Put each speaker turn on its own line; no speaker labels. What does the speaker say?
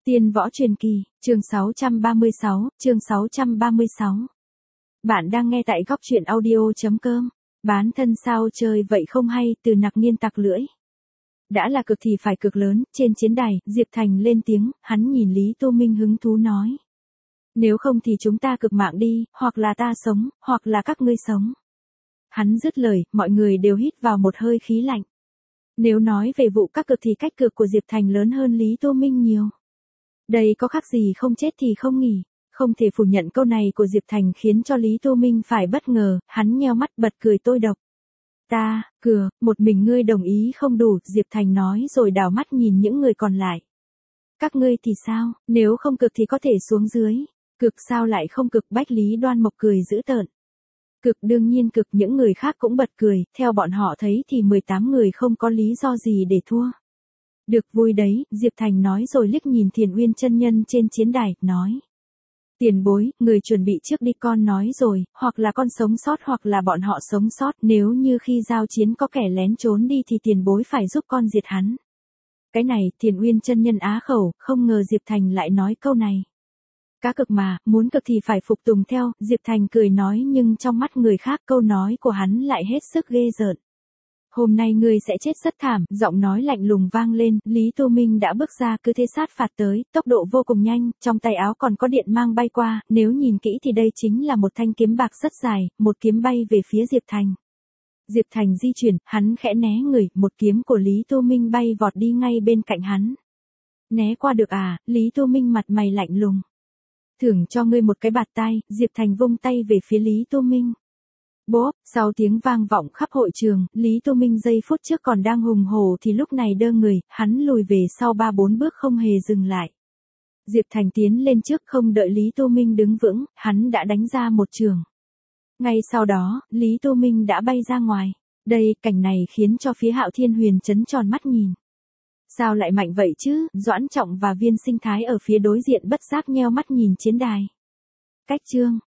Tiên võ truyền kỳ, chương 636, chương 636. Bạn đang nghe tại góc truyện audio.com. Bán thân sao chơi vậy không hay, từ Nặc Nghiên tặc lưỡi. Đã là cực thì phải cực lớn, trên chiến đài, Diệp Thành lên tiếng, hắn nhìn Lý Tô Minh hứng thú nói. Nếu không thì chúng ta cực mạng đi, hoặc là ta sống, hoặc là các ngươi sống. Hắn dứt lời, mọi người đều hít vào một hơi khí lạnh. Nếu nói về vụ các cực thì cách cực của Diệp Thành lớn hơn Lý Tô Minh nhiều. Đây có khác gì không chết thì không nghỉ. Không thể phủ nhận câu này của Diệp Thành khiến cho Lý Tô Minh phải bất ngờ, hắn nheo mắt bật cười tôi độc. Ta, cửa, một mình ngươi đồng ý không đủ, Diệp Thành nói rồi đảo mắt nhìn những người còn lại. Các ngươi thì sao, nếu không cực thì có thể xuống dưới. Cực sao lại không cực, Bách Lý Đoan Mộc cười dữ tợn. Cực đương nhiên cực, những người khác cũng bật cười, theo bọn họ thấy thì 18 người không có lý do gì để thua. Được vui đấy, Diệp Thành nói rồi liếc nhìn Thiền Uyên chân nhân trên chiến đài, nói. Tiền bối, người chuẩn bị trước đi, con nói rồi, hoặc là con sống sót hoặc là bọn họ sống sót, nếu như khi giao chiến có kẻ lén trốn đi thì tiền bối phải giúp con diệt hắn. Cái này, Thiền Uyên chân nhân á khẩu, không ngờ Diệp Thành lại nói câu này. Cá cực mà, muốn cực thì phải phục tùng theo, Diệp Thành cười nói, nhưng trong mắt người khác câu nói của hắn lại hết sức ghê rợn. Hôm nay ngươi sẽ chết rất thảm, giọng nói lạnh lùng vang lên, Lý Tô Minh đã bước ra cứ thế sát phạt tới, tốc độ vô cùng nhanh, trong tay áo còn có điện mang bay qua, nếu nhìn kỹ thì đây chính là một thanh kiếm bạc rất dài, một kiếm bay về phía Diệp Thành. Diệp Thành di chuyển, hắn khẽ né người, một kiếm của Lý Tô Minh bay vọt đi ngay bên cạnh hắn. Né qua được à, Lý Tô Minh mặt mày lạnh lùng. Thưởng cho ngươi một cái bạt tai, Diệp Thành vung tay về phía Lý Tô Minh. Bốp, sau tiếng vang vọng khắp hội trường, Lý Tô Minh giây phút trước còn đang hùng hổ thì lúc này đơ người, hắn lùi về sau 3-4 bước không hề dừng lại. Diệp Thành tiến lên trước không đợi Lý Tô Minh đứng vững, hắn đã đánh ra một trường. Ngay sau đó, Lý Tô Minh đã bay ra ngoài. Đây, cảnh này khiến cho phía Hạo Thiên Huyền trấn tròn mắt nhìn. Sao lại mạnh vậy chứ, Doãn Trọng và Viên Sinh Thái ở phía đối diện bất giác nheo mắt nhìn chiến đài. Cách chương.